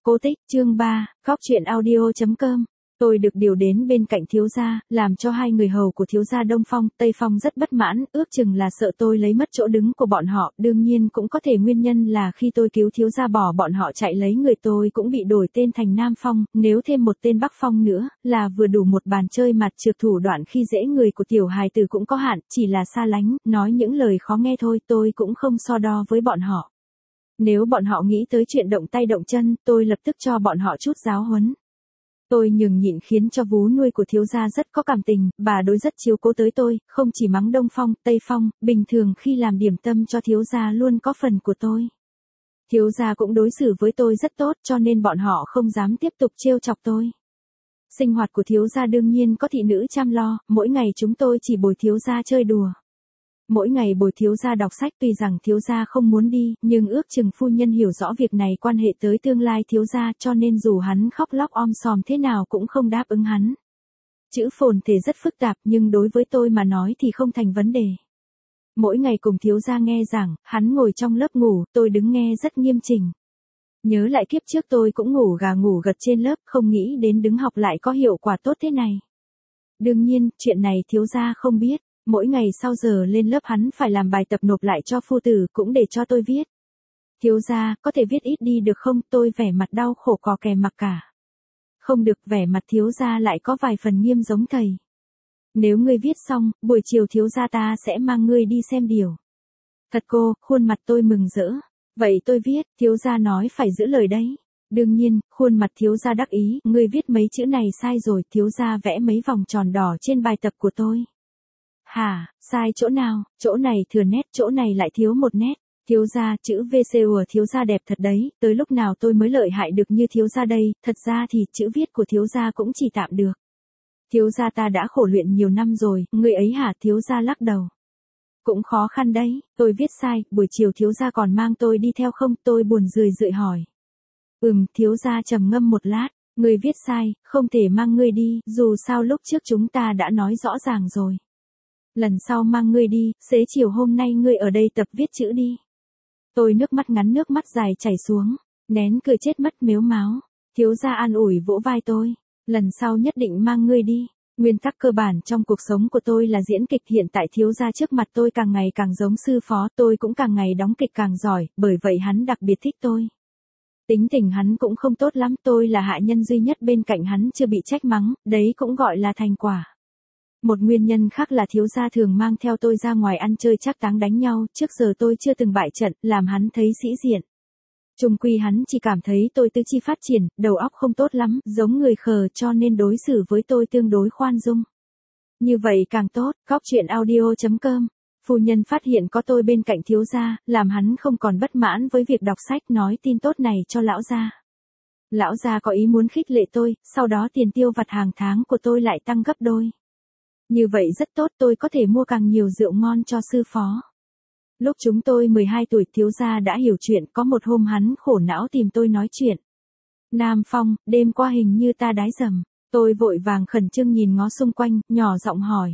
Cố Tích, chương 3, Góc truyện audio.com. Tôi được điều đến bên cạnh thiếu gia, làm cho hai người hầu của thiếu gia Đông Phong, Tây Phong rất bất mãn, ước chừng là sợ tôi lấy mất chỗ đứng của bọn họ, đương nhiên cũng có thể nguyên nhân là khi tôi cứu thiếu gia bỏ bọn họ chạy lấy người tôi cũng bị đổi tên thành Nam Phong, nếu thêm một tên Bắc Phong nữa, là vừa đủ một bàn chơi mặt trược thủ đoạn khi dễ người của tiểu hài tử cũng có hạn, chỉ là xa lánh, nói những lời khó nghe thôi, tôi cũng không so đo với bọn họ. Nếu bọn họ nghĩ tới chuyện động tay động chân, tôi lập tức cho bọn họ chút giáo huấn. Tôi nhường nhịn khiến cho vú nuôi của thiếu gia rất có cảm tình, bà đối rất chiếu cố tới tôi, không chỉ mắng Đông Phong, Tây Phong, bình thường khi làm điểm tâm cho thiếu gia luôn có phần của tôi. Thiếu gia cũng đối xử với tôi rất tốt cho nên bọn họ không dám tiếp tục trêu chọc tôi. Sinh hoạt của thiếu gia đương nhiên có thị nữ chăm lo, mỗi ngày chúng tôi chỉ bồi thiếu gia chơi đùa. Mỗi ngày bồi thiếu gia đọc sách, tuy rằng thiếu gia không muốn đi, nhưng ước chừng phu nhân hiểu rõ việc này quan hệ tới tương lai thiếu gia cho nên dù hắn khóc lóc om sòm thế nào cũng không đáp ứng hắn. Chữ phồn thể rất phức tạp nhưng đối với tôi mà nói thì không thành vấn đề. Mỗi ngày cùng thiếu gia nghe giảng, hắn ngồi trong lớp ngủ, tôi đứng nghe rất nghiêm chỉnh. Nhớ lại kiếp trước tôi cũng ngủ gà ngủ gật trên lớp, không nghĩ đến đứng học lại có hiệu quả tốt thế này. Đương nhiên, chuyện này thiếu gia không biết. Mỗi ngày sau giờ lên lớp hắn phải làm bài tập nộp lại cho phu tử cũng để cho tôi viết. Thiếu gia, có thể viết ít đi được không? Tôi vẻ mặt đau khổ cò kè mặc cả. Không được, vẻ mặt thiếu gia lại có vài phần nghiêm giống thầy. Nếu ngươi viết xong, buổi chiều thiếu gia ta sẽ mang ngươi đi xem điều. Thật cô, khuôn mặt tôi mừng rỡ. Vậy tôi viết, thiếu gia nói phải giữ lời đấy. Đương nhiên, khuôn mặt thiếu gia đắc ý, ngươi viết mấy chữ này sai rồi, thiếu gia vẽ mấy vòng tròn đỏ trên bài tập của tôi. Hả, sai chỗ nào, chỗ này thừa nét, chỗ này lại thiếu một nét. Thiếu gia, chữ VC của thiếu gia đẹp thật đấy, tới lúc nào tôi mới lợi hại được như thiếu gia đây, thật ra thì chữ viết của thiếu gia cũng chỉ tạm được. Thiếu gia ta đã khổ luyện nhiều năm rồi, người ấy hả? Thiếu gia lắc đầu. Cũng khó khăn đấy, tôi viết sai, buổi chiều thiếu gia còn mang tôi đi theo không? Tôi buồn rười rượi hỏi. Thiếu gia trầm ngâm một lát, người viết sai, không thể mang ngươi đi, dù sao lúc trước chúng ta đã nói rõ ràng rồi. Lần sau mang ngươi đi, xế chiều hôm nay ngươi ở đây tập viết chữ đi. Tôi nước mắt ngắn nước mắt dài chảy xuống, nén cười chết mất mếu máo. Thiếu gia an ủi vỗ vai tôi, lần sau nhất định mang ngươi đi. Nguyên tắc cơ bản trong cuộc sống của tôi là diễn kịch, hiện tại thiếu gia trước mặt tôi càng ngày càng giống sư phó, tôi cũng càng ngày đóng kịch càng giỏi, bởi vậy hắn đặc biệt thích tôi. Tính tình hắn cũng không tốt lắm, tôi là hạ nhân duy nhất bên cạnh hắn chưa bị trách mắng, đấy cũng gọi là thành quả. Một nguyên nhân khác là thiếu gia thường mang theo tôi ra ngoài ăn chơi trác táng đánh nhau, trước giờ tôi chưa từng bại trận, làm hắn thấy sĩ diện. Chung quy hắn chỉ cảm thấy tôi tư chi phát triển, đầu óc không tốt lắm, giống người khờ cho nên đối xử với tôi tương đối khoan dung. Như vậy càng tốt, Góc truyện audio.com. Phu nhân phát hiện có tôi bên cạnh thiếu gia, làm hắn không còn bất mãn với việc đọc sách, nói tin tốt này cho lão gia. Lão gia có ý muốn khích lệ tôi, sau đó tiền tiêu vặt hàng tháng của tôi lại tăng gấp đôi. Như vậy rất tốt, tôi có thể mua càng nhiều rượu ngon cho sư phó. Lúc chúng tôi 12 tuổi thiếu gia đã hiểu chuyện, có một hôm hắn khổ não tìm tôi nói chuyện. Nam Phong, đêm qua hình như ta đái dầm. Tôi vội vàng khẩn trương nhìn ngó xung quanh, nhỏ giọng hỏi.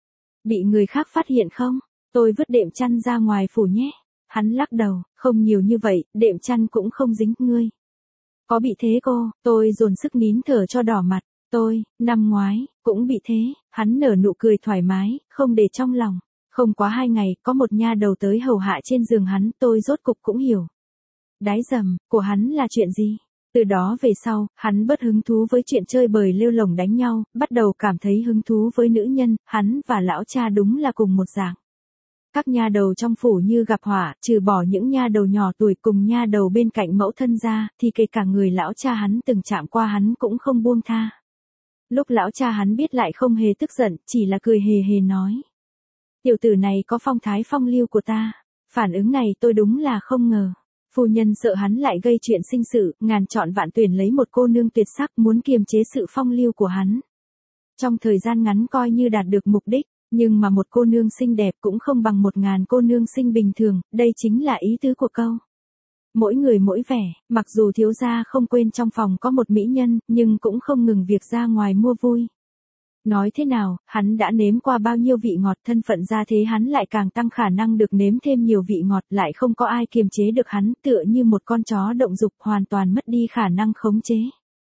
Bị người khác phát hiện không? Tôi vứt đệm chăn ra ngoài phủ nhé. Hắn lắc đầu, không nhiều như vậy, đệm chăn cũng không dính ngươi. Có bị thế cô? Tôi dồn sức nín thở cho đỏ mặt. Năm ngoái, cũng bị thế, hắn nở nụ cười thoải mái, không để trong lòng. Không quá 2 ngày, có một nha đầu tới hầu hạ trên giường hắn, tôi rốt cục cũng hiểu. Đái dầm, của hắn là chuyện gì? Từ đó về sau, hắn bớt hứng thú với chuyện chơi bời lêu lổng đánh nhau, bắt đầu cảm thấy hứng thú với nữ nhân, hắn và lão cha đúng là cùng một dạng. Các nha đầu trong phủ như gặp họa, trừ bỏ những nha đầu nhỏ tuổi cùng nha đầu bên cạnh mẫu thân ra, thì kể cả người lão cha hắn từng chạm qua hắn cũng không buông tha. Lúc lão cha hắn biết lại không hề tức giận, chỉ là cười hề hề nói. Tiểu tử này có phong thái phong lưu của ta. Phản ứng này tôi đúng là không ngờ. Phu nhân sợ hắn lại gây chuyện sinh sự, ngàn chọn vạn tuyển lấy một cô nương tuyệt sắc muốn kiềm chế sự phong lưu của hắn. Trong thời gian ngắn coi như đạt được mục đích, nhưng mà một cô nương xinh đẹp cũng không bằng 1000 cô nương xinh bình thường, đây chính là ý tứ của câu. Mỗi người mỗi vẻ, mặc dù thiếu gia không quên trong phòng có một mỹ nhân, nhưng cũng không ngừng việc ra ngoài mua vui. Nói thế nào, hắn đã nếm qua bao nhiêu vị ngọt, thân phận ra thế hắn lại càng tăng khả năng được nếm thêm nhiều vị ngọt, lại không có ai kiềm chế được hắn, tựa như một con chó động dục hoàn toàn mất đi khả năng khống chế.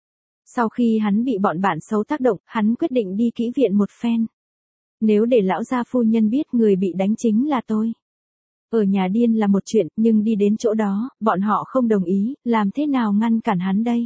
Sau khi hắn bị bọn bạn xấu tác động, hắn quyết định đi kỹ viện một phen. Nếu để lão gia phu nhân biết người bị đánh chính là tôi. Ở nhà điên là một chuyện, nhưng đi đến chỗ đó, bọn họ không đồng ý, làm thế nào ngăn cản hắn đây?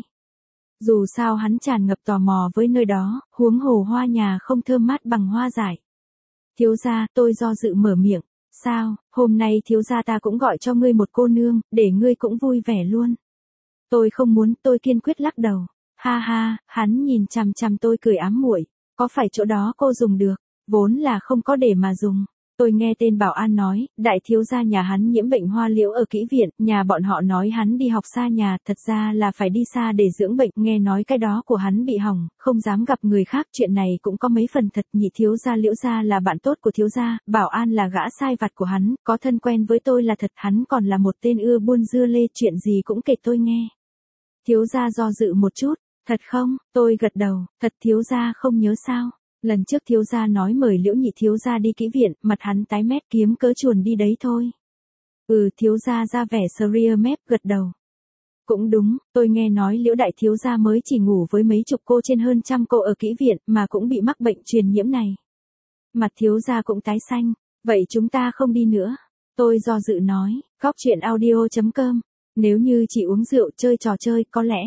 Dù sao hắn tràn ngập tò mò với nơi đó, huống hồ hoa nhà không thơm mát bằng hoa dại. Thiếu gia, tôi do dự mở miệng. Sao, hôm nay thiếu gia ta cũng gọi cho ngươi một cô nương, để ngươi cũng vui vẻ luôn. Tôi không muốn, tôi kiên quyết lắc đầu. Ha ha, hắn nhìn chằm chằm tôi cười ám muội. Có phải chỗ đó cô dùng được? Vốn là không có để mà dùng. Tôi nghe tên bảo an nói, đại thiếu gia nhà hắn nhiễm bệnh hoa liễu ở kỹ viện, nhà bọn họ nói hắn đi học xa nhà, thật ra là phải đi xa để dưỡng bệnh, nghe nói cái đó của hắn bị hỏng, không dám gặp người khác, chuyện này cũng có mấy phần thật, nhị thiếu gia Liễu gia là bạn tốt của thiếu gia, bảo an là gã sai vặt của hắn, có thân quen với tôi là thật, hắn còn là một tên ưa buôn dưa lê, chuyện gì cũng kể tôi nghe. Thiếu gia do dự một chút, thật không, tôi gật đầu, thật thiếu gia không nhớ sao. Lần trước thiếu gia nói mời Liễu nhị thiếu gia đi kỹ viện, mặt hắn tái mét kiếm cớ chuồn đi đấy thôi. Thiếu gia ra vẻ sria mép gật đầu. Cũng đúng, tôi nghe nói Liễu đại thiếu gia mới chỉ ngủ với mấy chục cô trên hơn trăm cô ở kỹ viện mà cũng bị mắc bệnh truyền nhiễm này. Mặt thiếu gia cũng tái xanh, vậy chúng ta không đi nữa. Tôi do dự nói, góc chuyện audio.com, nếu như chỉ uống rượu chơi trò chơi có lẽ.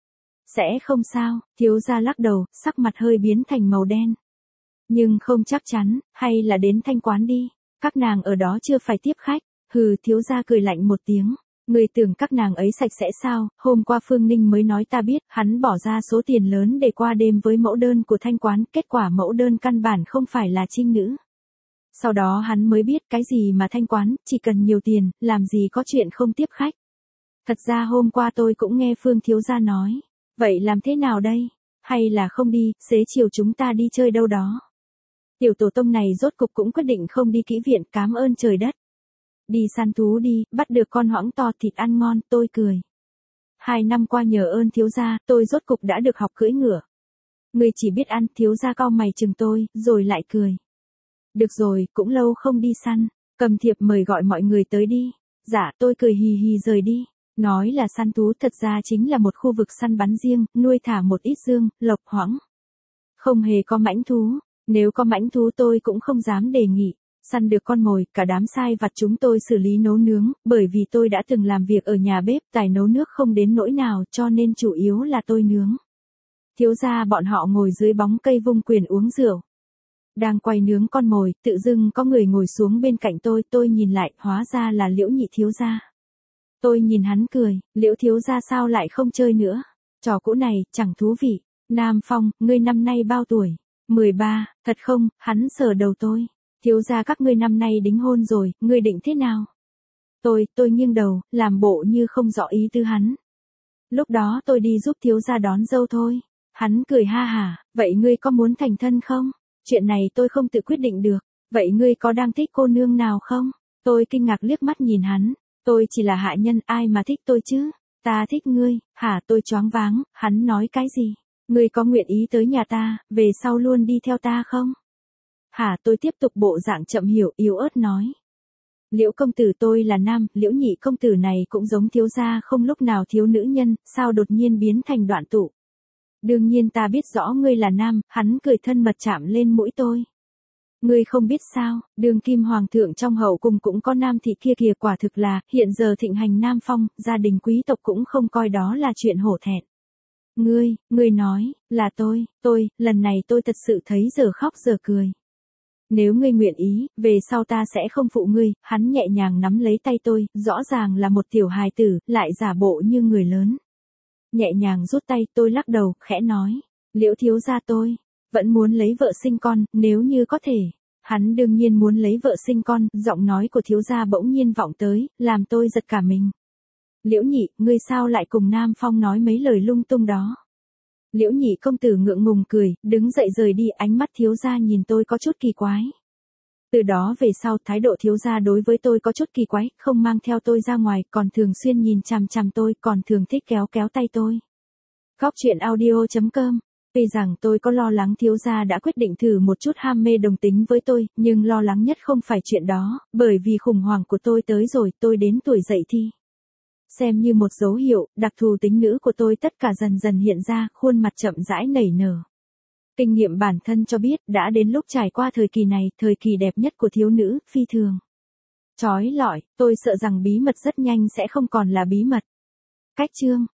Sẽ không sao, thiếu gia lắc đầu, sắc mặt hơi biến thành màu đen. Nhưng không chắc chắn, hay là đến Thanh Quán đi, các nàng ở đó chưa phải tiếp khách. Thiếu gia cười lạnh một tiếng. Người tưởng các nàng ấy sạch sẽ sao, hôm qua Phương Ninh mới nói ta biết, hắn bỏ ra số tiền lớn để qua đêm với mẫu đơn của Thanh Quán, kết quả mẫu đơn căn bản không phải là trinh nữ. Sau đó hắn mới biết cái gì mà Thanh Quán, chỉ cần nhiều tiền, làm gì có chuyện không tiếp khách. Thật ra hôm qua tôi cũng nghe Phương thiếu gia nói. Vậy làm thế nào đây? Hay là không đi, xế chiều chúng ta đi chơi đâu đó. Tiểu tổ tông này rốt cục cũng quyết định không đi kỹ viện, cám ơn trời đất. Đi săn thú đi, bắt được con hoãng to thịt ăn ngon, tôi cười. 2 năm qua nhờ ơn thiếu gia, tôi rốt cục đã được học cưỡi ngựa. Người chỉ biết ăn, thiếu gia cau mày chừng tôi, rồi lại cười. Được rồi, cũng lâu không đi săn, cầm thiệp mời gọi mọi người tới đi. Dạ, tôi cười hì hì rời đi. Nói là săn thú thật ra chính là một khu vực săn bắn riêng, nuôi thả một ít dương, lộc hoãng. Không hề có mãnh thú, nếu có mãnh thú tôi cũng không dám đề nghị. Săn được con mồi, cả đám sai vặt chúng tôi xử lý nấu nướng, bởi vì tôi đã từng làm việc ở nhà bếp, tài nấu nước không đến nỗi nào, cho nên chủ yếu là tôi nướng. Thiếu gia bọn họ ngồi dưới bóng cây vung quyền uống rượu. Đang quay nướng con mồi, tự dưng có người ngồi xuống bên cạnh tôi nhìn lại, hóa ra là Liễu nhị thiếu gia. Tôi nhìn hắn cười, Liễu thiếu gia sao lại không chơi nữa? Trò cũ này, chẳng thú vị. Nam Phong, ngươi năm nay bao tuổi? 13, thật không? Hắn sờ đầu tôi. Thiếu gia các ngươi năm nay đính hôn rồi, ngươi định thế nào? Tôi nghiêng đầu, làm bộ như không rõ ý tư hắn. Lúc đó tôi đi giúp thiếu gia đón dâu thôi. Hắn cười ha hả, vậy ngươi có muốn thành thân không? Chuyện này tôi không tự quyết định được. Vậy ngươi có đang thích cô nương nào không? Tôi kinh ngạc liếc mắt nhìn hắn. Tôi chỉ là hạ nhân, ai mà thích tôi chứ? Ta thích ngươi, hả? Tôi choáng váng, hắn nói cái gì? Ngươi có nguyện ý tới nhà ta, về sau luôn đi theo ta không? Hả? Tôi tiếp tục bộ dạng chậm hiểu, yếu ớt nói. Liễu công tử tôi là nam, Liễu nhị công tử này cũng giống thiếu gia không lúc nào thiếu nữ nhân, sao đột nhiên biến thành đoạn tụ? Đương nhiên ta biết rõ ngươi là nam, hắn cười thân mật chạm lên mũi tôi. Ngươi không biết sao, đương kim hoàng thượng trong hậu cung cũng có nam thị kia kìa, quả thực là, hiện giờ thịnh hành Nam Phong, gia đình quý tộc cũng không coi đó là chuyện hổ thẹn. Ngươi nói, là tôi, lần này tôi thật sự thấy giờ khóc giờ cười. Nếu ngươi nguyện ý, về sau ta sẽ không phụ ngươi, hắn nhẹ nhàng nắm lấy tay tôi, rõ ràng là một tiểu hài tử, lại giả bộ như người lớn. Nhẹ nhàng rút tay, tôi lắc đầu, khẽ nói, Liễu thiếu gia tôi vẫn muốn lấy vợ sinh con, nếu như có thể. Hắn đương nhiên muốn lấy vợ sinh con, giọng nói của thiếu gia bỗng nhiên vọng tới, làm tôi giật cả mình. Liễu nhị, ngươi sao lại cùng Nam Phong nói mấy lời lung tung đó? Liễu nhị công tử ngượng ngùng cười, đứng dậy rời đi, ánh mắt thiếu gia nhìn tôi có chút kỳ quái. Từ đó về sau, thái độ thiếu gia đối với tôi có chút kỳ quái, không mang theo tôi ra ngoài, còn thường xuyên nhìn chằm chằm tôi, còn thường thích kéo kéo tay tôi. Góc chuyện audio.com Tuy rằng tôi có lo lắng thiếu gia đã quyết định thử một chút ham mê đồng tính với tôi, nhưng lo lắng nhất không phải chuyện đó, bởi vì khủng hoảng của tôi tới rồi, tôi đến tuổi dậy thì. Xem như một dấu hiệu, đặc thù tính nữ của tôi tất cả dần dần hiện ra, khuôn mặt chậm rãi nảy nở. Kinh nghiệm bản thân cho biết đã đến lúc trải qua thời kỳ này, thời kỳ đẹp nhất của thiếu nữ, phi thường. Chói lọi, tôi sợ rằng bí mật rất nhanh sẽ không còn là bí mật. Cách chương